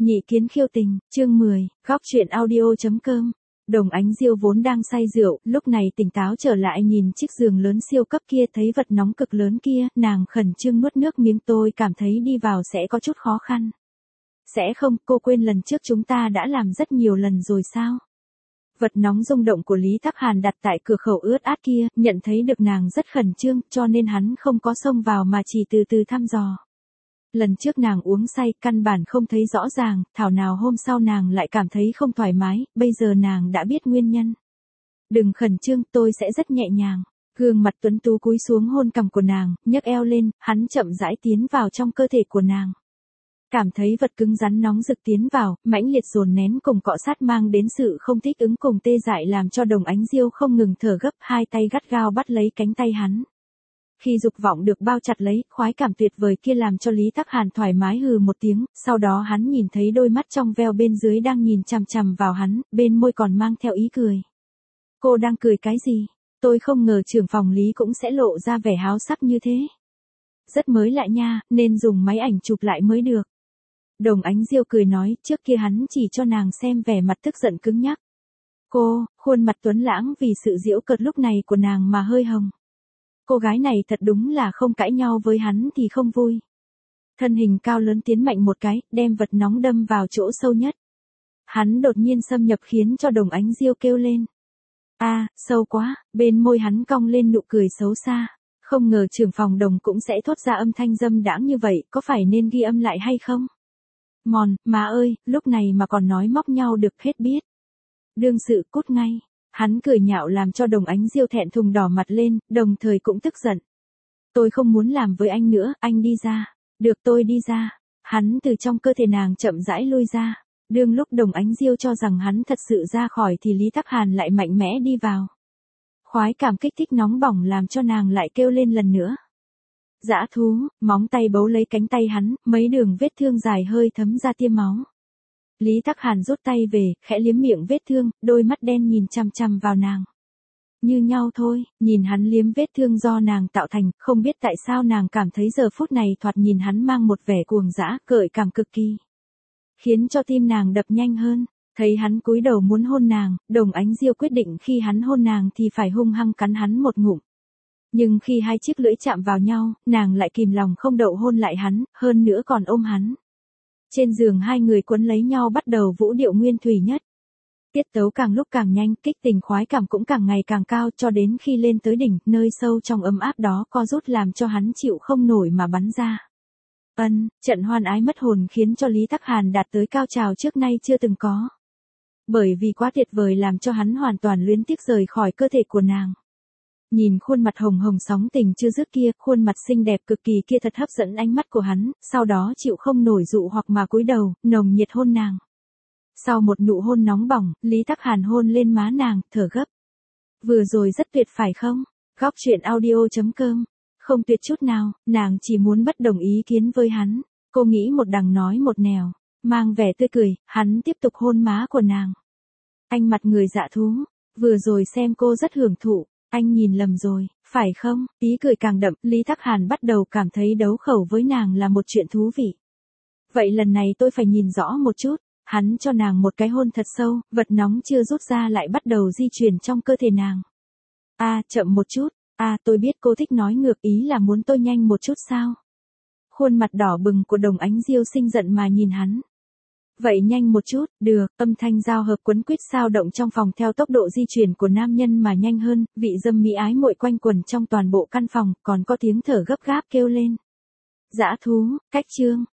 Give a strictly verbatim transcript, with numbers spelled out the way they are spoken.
Nhị kiến khiêu tình, chương mười, góc truyện audio.com. Đồng Ánh Diêu vốn đang say rượu, lúc này tỉnh táo trở lại nhìn chiếc giường lớn siêu cấp kia, thấy vật nóng cực lớn kia, nàng khẩn trương nuốt nước miếng. Tôi cảm thấy đi vào sẽ có chút khó khăn. Sẽ không, cô quên lần trước chúng ta đã làm rất nhiều lần rồi sao? Vật nóng rung động của Lý Tắc Hàn đặt tại cửa khẩu ướt át kia, nhận thấy được nàng rất khẩn trương, cho nên hắn không có xông vào mà chỉ từ từ thăm dò. Lần trước nàng uống say, căn bản không thấy rõ ràng, thảo nào hôm sau nàng lại cảm thấy không thoải mái, bây giờ nàng đã biết nguyên nhân. Đừng khẩn trương, tôi sẽ rất nhẹ nhàng. Gương mặt tuấn tú cúi xuống hôn cằm của nàng, nhấc eo lên, hắn chậm rãi tiến vào trong cơ thể của nàng. Cảm thấy vật cứng rắn nóng rực tiến vào, mãnh liệt dồn nén cùng cọ sát mang đến sự không thích ứng cùng tê dại làm cho Đồng Ánh Diêu không ngừng thở gấp, hai tay gắt gao bắt lấy cánh tay hắn. Khi dục vọng được bao chặt lấy, khoái cảm tuyệt vời kia làm cho Lý Tắc Hàn thoải mái hừ một tiếng, sau đó hắn nhìn thấy đôi mắt trong veo bên dưới đang nhìn chằm chằm vào hắn, bên môi còn mang theo ý cười. Cô đang cười cái gì? Tôi không ngờ trưởng phòng Lý cũng sẽ lộ ra vẻ háo sắc như thế. Rất mới lạ nha, nên dùng máy ảnh chụp lại mới được. Đồng Ánh Diêu cười nói, trước kia hắn chỉ cho nàng xem vẻ mặt tức giận cứng nhắc. Cô, khuôn mặt tuấn lãng vì sự giễu cợt lúc này của nàng mà hơi hồng. Cô gái này thật đúng là không cãi nhau với hắn thì không vui. Thân hình cao lớn tiến mạnh một cái, đem vật nóng đâm vào chỗ sâu nhất. Hắn đột nhiên xâm nhập khiến cho Đồng Ánh Diêu kêu lên. A, à, sâu quá, bên môi hắn cong lên nụ cười xấu xa. Không ngờ trưởng phòng Đồng cũng sẽ thốt ra âm thanh dâm đãng như vậy, có phải nên ghi âm lại hay không? Mòn, má ơi, lúc này mà còn nói móc nhau được hết biết. Đương sự cút ngay. Hắn cười nhạo làm cho Đồng Ánh Diêu thẹn thùng đỏ mặt lên, đồng thời cũng tức giận. Tôi không muốn làm với anh nữa, anh đi ra. Được, tôi đi ra. Hắn từ trong cơ thể nàng chậm rãi lui ra. Đương lúc Đồng Ánh Diêu cho rằng hắn thật sự ra khỏi thì Lý Tắc Hàn lại mạnh mẽ đi vào. Khoái cảm kích thích nóng bỏng làm cho nàng lại kêu lên lần nữa. Dã thú, móng tay bấu lấy cánh tay hắn, mấy đường vết thương dài hơi thấm ra tia máu. Lý Tắc Hàn rút tay về, khẽ liếm miệng vết thương, đôi mắt đen nhìn chằm chằm vào nàng. Như nhau thôi, nhìn hắn liếm vết thương do nàng tạo thành, không biết tại sao nàng cảm thấy giờ phút này thoạt nhìn hắn mang một vẻ cuồng dã, gợi cảm cực kỳ. Khiến cho tim nàng đập nhanh hơn, thấy hắn cúi đầu muốn hôn nàng, Đồng Ánh Diêu quyết định khi hắn hôn nàng thì phải hung hăng cắn hắn một ngụm. Nhưng khi hai chiếc lưỡi chạm vào nhau, nàng lại kìm lòng không đậu hôn lại hắn, hơn nữa còn ôm hắn. Trên giường hai người quấn lấy nhau bắt đầu vũ điệu nguyên thủy nhất. Tiết tấu càng lúc càng nhanh, kích tình khoái cảm cũng càng ngày càng cao cho đến khi lên tới đỉnh, nơi sâu trong ấm áp đó co rút làm cho hắn chịu không nổi mà bắn ra. Ân, trận hoan ái mất hồn khiến cho Lý Tắc Hàn đạt tới cao trào trước nay chưa từng có. Bởi vì quá tuyệt vời làm cho hắn hoàn toàn luyến tiếc rời khỏi cơ thể của nàng. Nhìn khuôn mặt hồng hồng sóng tình chưa dứt kia, khuôn mặt xinh đẹp cực kỳ kia thật hấp dẫn ánh mắt của hắn, sau đó chịu không nổi dụ hoặc mà cúi đầu, nồng nhiệt hôn nàng. Sau một nụ hôn nóng bỏng, Lý Tắc Hàn hôn lên má nàng, thở gấp. Vừa rồi rất tuyệt phải không? Góc truyện audio.com. Không tuyệt chút nào, nàng chỉ muốn bất đồng ý kiến với hắn. Cô nghĩ một đằng nói một nẻo, mang vẻ tươi cười, hắn tiếp tục hôn má của nàng. Anh mặt người dạ thú, vừa rồi xem cô rất hưởng thụ. Anh nhìn lầm rồi, phải không? Ý cười càng đậm, Lý Tắc Hàn bắt đầu cảm thấy đấu khẩu với nàng là một chuyện thú vị. Vậy lần này tôi phải nhìn rõ một chút. Hắn cho nàng một cái hôn thật sâu, vật nóng chưa rút ra lại bắt đầu di chuyển trong cơ thể nàng. A, à, chậm một chút. A, à, tôi biết cô thích nói ngược, ý là muốn tôi nhanh một chút sao? Khuôn mặt đỏ bừng của Đồng Ánh Diêu sinh giận mà nhìn hắn. Vậy nhanh một chút, được, âm thanh giao hợp quấn quýt sao động trong phòng theo tốc độ di chuyển của nam nhân mà nhanh hơn, vị dâm mỹ ái muội quanh quẩn trong toàn bộ căn phòng, còn có tiếng thở gấp gáp kêu lên. Dã thú, cách chương,